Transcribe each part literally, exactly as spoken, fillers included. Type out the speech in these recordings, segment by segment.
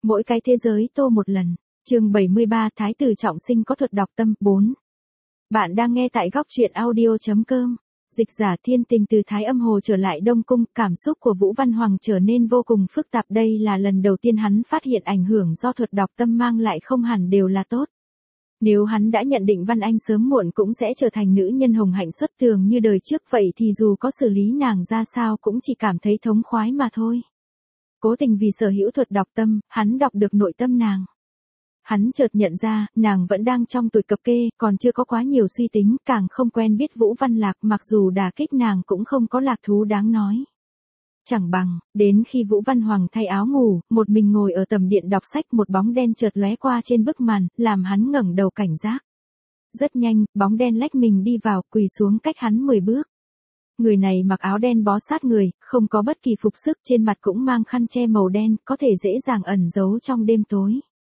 Mỗi cái thế giới tô một lần. Chương bảy mươi ba Thái tử trọng sinh có thuật đọc tâm bốn. Bạn đang nghe tại góc truyện audio chấm com. Dịch giả Thiên Tình từ Thái Âm Hồ trở lại Đông Cung, cảm xúc của Vũ Văn Hoàng trở nên vô cùng phức tạp. Đây là lần đầu tiên hắn phát hiện ảnh hưởng do thuật đọc tâm mang lại không hẳn đều là tốt. Nếu hắn đã nhận định Văn Anh sớm muộn cũng sẽ trở thành nữ nhân hồng hạnh xuất tường như đời trước, vậy thì dù có xử lý nàng ra sao cũng chỉ cảm thấy thống khoái mà thôi. Cố tình vì sở hữu thuật đọc tâm, hắn đọc được nội tâm nàng. Hắn chợt nhận ra, nàng vẫn đang trong tuổi cập kê, còn chưa có quá nhiều suy tính, càng không quen biết Vũ Văn Lạc, mặc dù đả kích nàng cũng không có lạc thú đáng nói. Chẳng bằng, đến khi Vũ Văn Hoàng thay áo ngủ, một mình ngồi ở tầm điện đọc sách, một bóng đen chợt lóe qua trên bức màn, làm hắn ngẩng đầu cảnh giác. Rất nhanh, bóng đen lách mình đi vào, quỳ xuống cách hắn mười bước. Người này mặc áo đen bó sát người, không có bất kỳ phục sức, trên mặt cũng mang khăn che màu đen, có thể dễ dàng ẩn giấu trong đêm tối.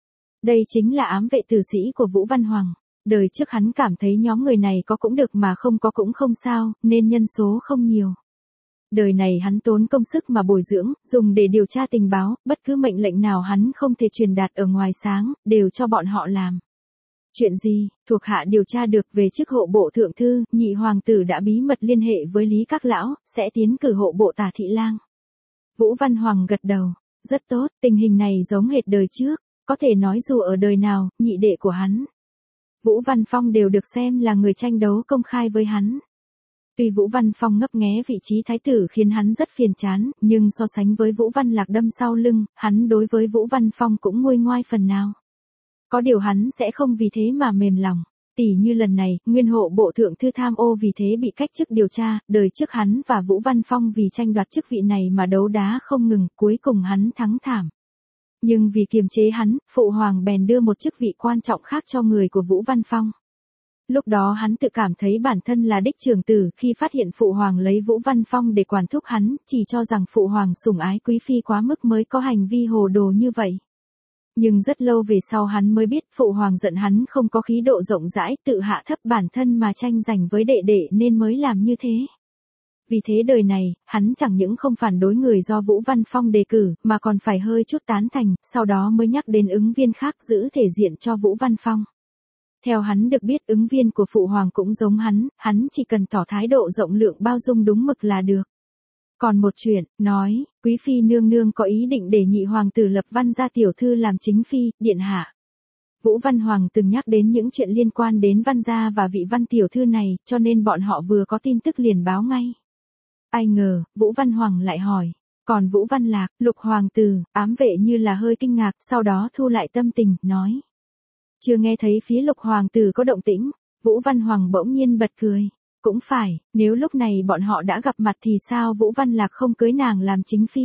Đây chính là ám vệ tử sĩ của Vũ Văn Hoàng. Đời trước hắn cảm thấy nhóm người này có cũng được mà không có cũng không sao, nên nhân số không nhiều. Đời này hắn tốn công sức mà bồi dưỡng, dùng để điều tra tình báo, bất cứ mệnh lệnh nào hắn không thể truyền đạt ở ngoài sáng, đều cho bọn họ làm. Chuyện gì, thuộc hạ điều tra được về chức hộ bộ thượng thư, nhị hoàng tử đã bí mật liên hệ với Lý Các Lão, sẽ tiến cử hộ bộ Tả Thị Lang. Vũ Văn Hoàng gật đầu, rất tốt, tình hình này giống hệt đời trước, có thể nói dù ở đời nào, nhị đệ của hắn, Vũ Văn Phong đều được xem là người tranh đấu công khai với hắn. Tuy Vũ Văn Phong ngấp nghé vị trí thái tử khiến hắn rất phiền chán, nhưng so sánh với Vũ Văn Lạc đâm sau lưng, hắn đối với Vũ Văn Phong cũng nguôi ngoai phần nào. Có điều hắn sẽ không vì thế mà mềm lòng. Tỷ như lần này, nguyên hộ bộ thượng thư tham ô vì thế bị cách chức điều tra, đời trước hắn và Vũ Văn Phong vì tranh đoạt chức vị này mà đấu đá không ngừng, cuối cùng hắn thắng thảm. Nhưng vì kiềm chế hắn, phụ hoàng bèn đưa một chức vị quan trọng khác cho người của Vũ Văn Phong. Lúc đó hắn tự cảm thấy bản thân là đích trưởng tử, khi phát hiện phụ hoàng lấy Vũ Văn Phong để quản thúc hắn, chỉ cho rằng phụ hoàng sủng ái quý phi quá mức mới có hành vi hồ đồ như vậy. Nhưng rất lâu về sau hắn mới biết phụ hoàng giận hắn không có khí độ rộng rãi, tự hạ thấp bản thân mà tranh giành với đệ đệ nên mới làm như thế. Vì thế đời này, hắn chẳng những không phản đối người do Vũ Văn Phong đề cử, mà còn phải hơi chút tán thành, sau đó mới nhắc đến ứng viên khác giữ thể diện cho Vũ Văn Phong. Theo hắn được biết ứng viên của phụ hoàng cũng giống hắn, hắn chỉ cần tỏ thái độ rộng lượng bao dung đúng mực là được. Còn một chuyện, nói, quý phi nương nương có ý định để nhị hoàng tử Lập Văn gia tiểu thư làm chính phi, điện hạ. Vũ Văn Hoàng từng nhắc đến những chuyện liên quan đến Văn gia và vị Văn tiểu thư này, cho nên bọn họ vừa có tin tức liền báo ngay. Ai ngờ, Vũ Văn Hoàng lại hỏi, còn Vũ Văn Lạc, Lục hoàng tử, ám vệ như là hơi kinh ngạc, sau đó thu lại tâm tình, nói. Chưa nghe thấy phía Lục hoàng tử có động tĩnh, Vũ Văn Hoàng bỗng nhiên bật cười. Cũng phải, nếu lúc này bọn họ đã gặp mặt thì sao Vũ Văn Lạc không cưới nàng làm chính phi?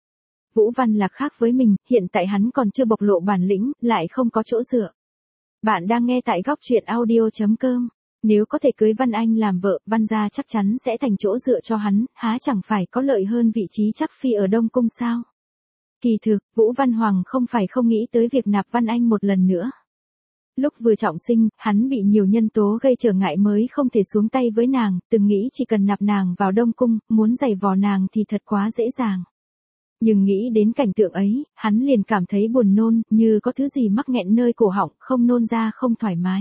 Vũ Văn Lạc khác với mình, hiện tại hắn còn chưa bộc lộ bản lĩnh, lại không có chỗ dựa. Bạn đang nghe tại góc truyện audio chấm com. Nếu có thể cưới Văn Anh làm vợ, Văn gia chắc chắn sẽ thành chỗ dựa cho hắn, há chẳng phải có lợi hơn vị trí chắc phi ở Đông Cung sao? Kỳ thực, Vũ Văn Hoàng không phải không nghĩ tới việc nạp Văn Anh một lần nữa. Lúc vừa trọng sinh, hắn bị nhiều nhân tố gây trở ngại mới không thể xuống tay với nàng, từng nghĩ chỉ cần nạp nàng vào Đông Cung, muốn giày vò nàng thì thật quá dễ dàng. Nhưng nghĩ đến cảnh tượng ấy, hắn liền cảm thấy buồn nôn, như có thứ gì mắc nghẹn nơi cổ họng, không nôn ra không thoải mái.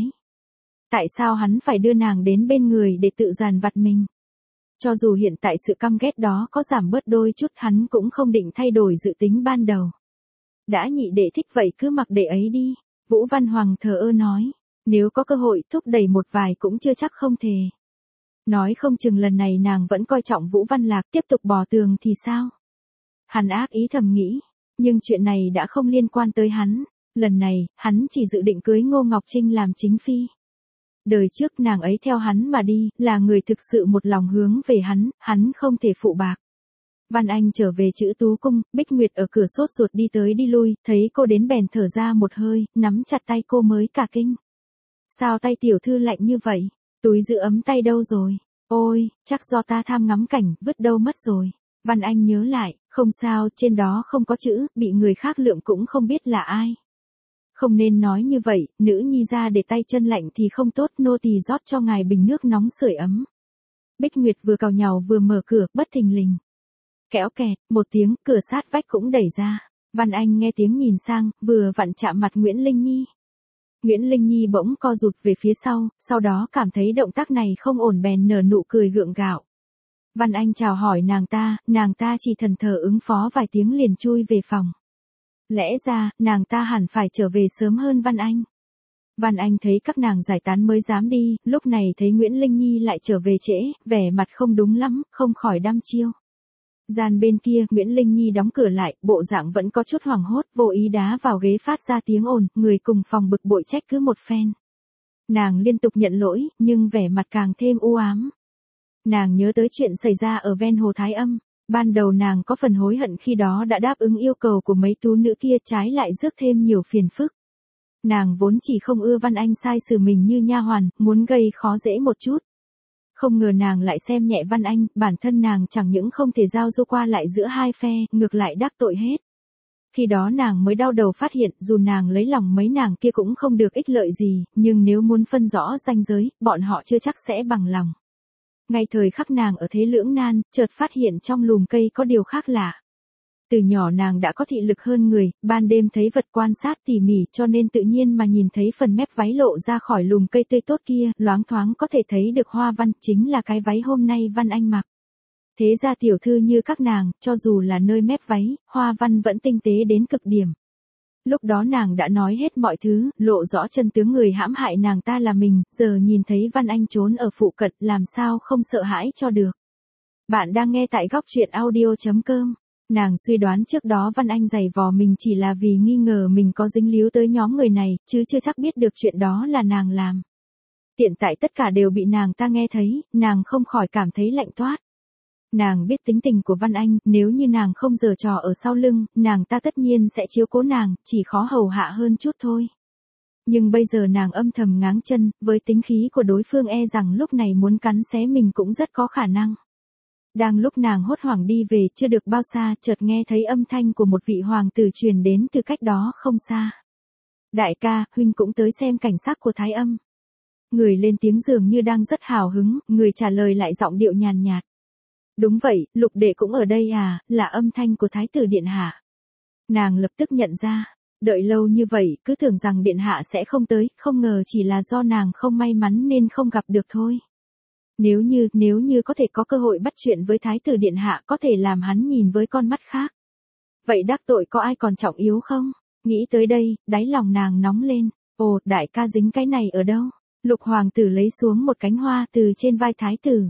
Tại sao hắn phải đưa nàng đến bên người để tự dàn vặt mình? Cho dù hiện tại sự căm ghét đó có giảm bớt đôi chút, hắn cũng không định thay đổi dự tính ban đầu. Đã nhị đệ thích vậy cứ mặc đệ ấy đi. Vũ Văn Hoàng thờ ơ nói, nếu có cơ hội thúc đẩy một vài cũng chưa chắc không thể. Nói không chừng lần này nàng vẫn coi trọng Vũ Văn Lạc, tiếp tục bò tường thì sao? Hắn ác ý thầm nghĩ, nhưng chuyện này đã không liên quan tới hắn, lần này, hắn chỉ dự định cưới Ngô Ngọc Trinh làm chính phi. Đời trước nàng ấy theo hắn mà đi, là người thực sự một lòng hướng về hắn, hắn không thể phụ bạc. Văn Anh trở về Chữ Tú Cung, Bích Nguyệt ở cửa sốt ruột đi tới đi lui, thấy cô đến bèn thở ra một hơi, nắm chặt tay cô mới cả kinh. Sao tay tiểu thư lạnh như vậy? Túi giữ ấm tay đâu rồi? Ôi, chắc do ta tham ngắm cảnh, vứt đâu mất rồi. Văn Anh nhớ lại, không sao, trên đó không có chữ, bị người khác lượm cũng không biết là ai. Không nên nói như vậy, nữ nhi ra để tay chân lạnh thì không tốt, nô tỳ rót cho ngài bình nước nóng sưởi ấm. Bích Nguyệt vừa cào nhàu vừa mở cửa, bất thình lình. Kéo kẹt, một tiếng, cửa sát vách cũng đẩy ra. Văn Anh nghe tiếng nhìn sang, vừa vặn chạm mặt Nguyễn Linh Nhi. Nguyễn Linh Nhi bỗng co rụt về phía sau, sau đó cảm thấy động tác này không ổn bèn nở nụ cười gượng gạo. Văn Anh chào hỏi nàng ta, nàng ta chỉ thần thờ ứng phó vài tiếng liền chui về phòng. Lẽ ra, nàng ta hẳn phải trở về sớm hơn Văn Anh. Văn Anh thấy các nàng giải tán mới dám đi, lúc này thấy Nguyễn Linh Nhi lại trở về trễ, vẻ mặt không đúng lắm, không khỏi đăm chiêu. Gian bên kia, Nguyễn Linh Nhi đóng cửa lại, bộ dạng vẫn có chút hoảng hốt, vô ý đá vào ghế phát ra tiếng ồn, người cùng phòng bực bội trách cứ một phen. Nàng liên tục nhận lỗi, nhưng vẻ mặt càng thêm u ám. Nàng nhớ tới chuyện xảy ra ở ven hồ Thái Âm, ban đầu nàng có phần hối hận khi đó đã đáp ứng yêu cầu của mấy tú nữ kia, trái lại rước thêm nhiều phiền phức. Nàng vốn chỉ không ưa Văn Anh sai xử mình như nha hoàn, muốn gây khó dễ một chút. Không ngờ nàng lại xem nhẹ Văn Anh, bản thân nàng chẳng những không thể giao du qua lại giữa hai phe, ngược lại đắc tội hết. Khi đó nàng mới đau đầu phát hiện, dù nàng lấy lòng mấy nàng kia cũng không được ích lợi gì, nhưng nếu muốn phân rõ ranh giới, bọn họ chưa chắc sẽ bằng lòng. Ngay thời khắc nàng ở thế lưỡng nan, chợt phát hiện trong lùm cây có điều khác lạ. Từ nhỏ nàng đã có thị lực hơn người, ban đêm thấy vật quan sát tỉ mỉ cho nên tự nhiên mà nhìn thấy phần mép váy lộ ra khỏi lùm cây tươi tốt kia, loáng thoáng có thể thấy được hoa văn, chính là cái váy hôm nay Văn Anh mặc. Thế ra tiểu thư như các nàng, cho dù là nơi mép váy, hoa văn vẫn tinh tế đến cực điểm. Lúc đó nàng đã nói hết mọi thứ, lộ rõ chân tướng người hãm hại nàng ta là mình, giờ nhìn thấy Văn Anh trốn ở phụ cận, làm sao không sợ hãi cho được. Bạn đang nghe tại góc truyện audio chấm com. Nàng suy đoán trước đó Văn Anh giày vò mình chỉ là vì nghi ngờ mình có dính líu tới nhóm người này, chứ chưa chắc biết được chuyện đó là nàng làm. Hiện tại tất cả đều bị nàng ta nghe thấy, nàng không khỏi cảm thấy lạnh toát. Nàng biết tính tình của Văn Anh, nếu như nàng không giở trò ở sau lưng, nàng ta tất nhiên sẽ chiếu cố nàng, chỉ khó hầu hạ hơn chút thôi. Nhưng bây giờ nàng âm thầm ngáng chân, với tính khí của đối phương e rằng lúc này muốn cắn xé mình cũng rất có khả năng. Đang lúc nàng hốt hoảng đi về chưa được bao xa, chợt nghe thấy âm thanh của một vị hoàng tử truyền đến từ cách đó không xa. Đại ca, huynh cũng tới xem cảnh sắc của Thái Âm. Người lên tiếng dường như đang rất hào hứng, người trả lời lại giọng điệu nhàn nhạt. Đúng vậy, lục đệ cũng ở đây à, là âm thanh của Thái tử Điện Hạ. Nàng lập tức nhận ra, đợi lâu như vậy, cứ tưởng rằng Điện Hạ sẽ không tới, không ngờ chỉ là do nàng không may mắn nên không gặp được thôi. Nếu như, nếu như có thể có cơ hội bắt chuyện với Thái tử Điện Hạ có thể làm hắn nhìn với con mắt khác. Vậy đắc tội có ai còn trọng yếu không? Nghĩ tới đây, đáy lòng nàng nóng lên. Ồ, đại ca dính cái này ở đâu? Lục hoàng tử lấy xuống một cánh hoa từ trên vai Thái tử.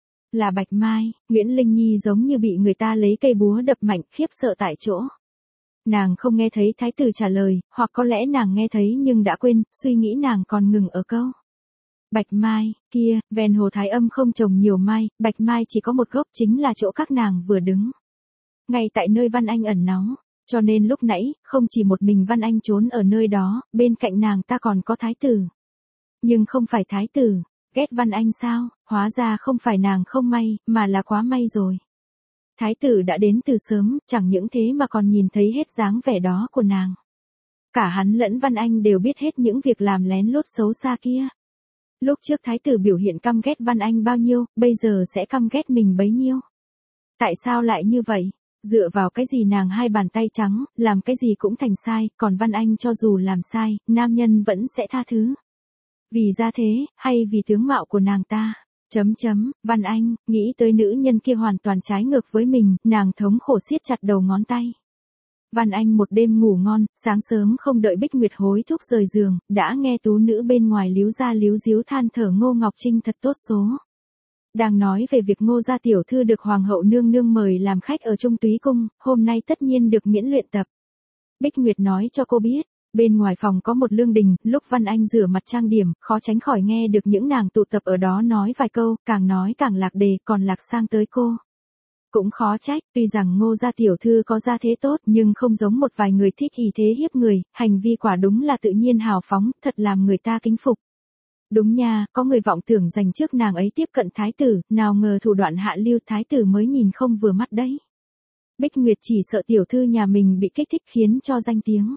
Là bạch mai, Nguyễn Linh Nhi giống như bị người ta lấy cây búa đập mạnh, khiếp sợ tại chỗ. Nàng không nghe thấy Thái tử trả lời, hoặc có lẽ nàng nghe thấy nhưng đã quên, suy nghĩ nàng còn ngừng ở câu. Bạch mai, kia, ven hồ Thái Âm không trồng nhiều mai, bạch mai chỉ có một gốc, chính là chỗ các nàng vừa đứng. Ngay tại nơi Văn Anh ẩn náu, cho nên lúc nãy, không chỉ một mình Văn Anh trốn ở nơi đó, bên cạnh nàng ta còn có Thái tử. Nhưng không phải Thái tử, ghét Văn Anh sao, hóa ra không phải nàng không may, mà là quá may rồi. Thái tử đã đến từ sớm, chẳng những thế mà còn nhìn thấy hết dáng vẻ đó của nàng. Cả hắn lẫn Văn Anh đều biết hết những việc làm lén lút xấu xa kia. Lúc trước Thái tử biểu hiện căm ghét Văn Anh bao nhiêu, bây giờ sẽ căm ghét mình bấy nhiêu. Tại sao lại như vậy? Dựa vào cái gì nàng hai bàn tay trắng, làm cái gì cũng thành sai, còn Văn Anh cho dù làm sai, nam nhân vẫn sẽ tha thứ. Vì gia thế, hay vì tướng mạo của nàng ta? Chấm chấm, Văn Anh, nghĩ tới nữ nhân kia hoàn toàn trái ngược với mình, nàng thống khổ siết chặt đầu ngón tay. Văn Anh một đêm ngủ ngon, sáng sớm không đợi Bích Nguyệt hối thúc rời giường, đã nghe tú nữ bên ngoài líu ra líu díu than thở Ngô Ngọc Trinh thật tốt số. Đang nói về việc Ngô gia tiểu thư được Hoàng hậu nương nương mời làm khách ở Trung Túy Cung, hôm nay tất nhiên được miễn luyện tập. Bích Nguyệt nói cho cô biết, bên ngoài phòng có một lương đình, lúc Văn Anh rửa mặt trang điểm, khó tránh khỏi nghe được những nàng tụ tập ở đó nói vài câu, càng nói càng lạc đề, còn lạc sang tới cô. Cũng khó trách, tuy rằng Ngô gia tiểu thư có gia thế tốt nhưng không giống một vài người thích ý thế hiếp người, hành vi quả đúng là tự nhiên hào phóng, thật làm người ta kính phục. Đúng nha, có người vọng tưởng dành trước nàng ấy tiếp cận thái tử, nào ngờ thủ đoạn hạ lưu thái tử mới nhìn không vừa mắt đấy. Bích Nguyệt chỉ sợ tiểu thư nhà mình bị kích thích khiến cho danh tiếng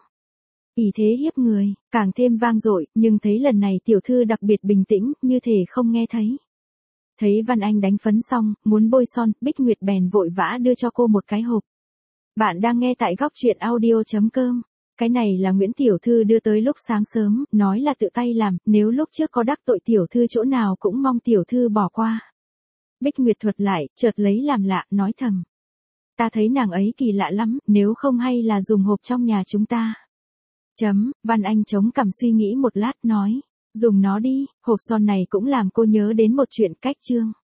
ý thế hiếp người, càng thêm vang dội, nhưng thấy lần này tiểu thư đặc biệt bình tĩnh, như thể không nghe thấy. Thấy Văn Anh đánh phấn xong, muốn bôi son, Bích Nguyệt bèn vội vã đưa cho cô một cái hộp. Bạn đang nghe tại góc truyện audio chấm com. Cái này là Nguyễn Tiểu Thư đưa tới lúc sáng sớm, nói là tự tay làm, nếu lúc trước có đắc tội Tiểu Thư chỗ nào cũng mong Tiểu Thư bỏ qua. Bích Nguyệt thuật lại, chợt lấy làm lạ, nói thầm. Ta thấy nàng ấy kỳ lạ lắm, nếu không hay là dùng hộp trong nhà chúng ta. Chấm, Văn Anh chống cằm suy nghĩ một lát nói. Dùng nó đi, hộp son này cũng làm cô nhớ đến một chuyện cách chương.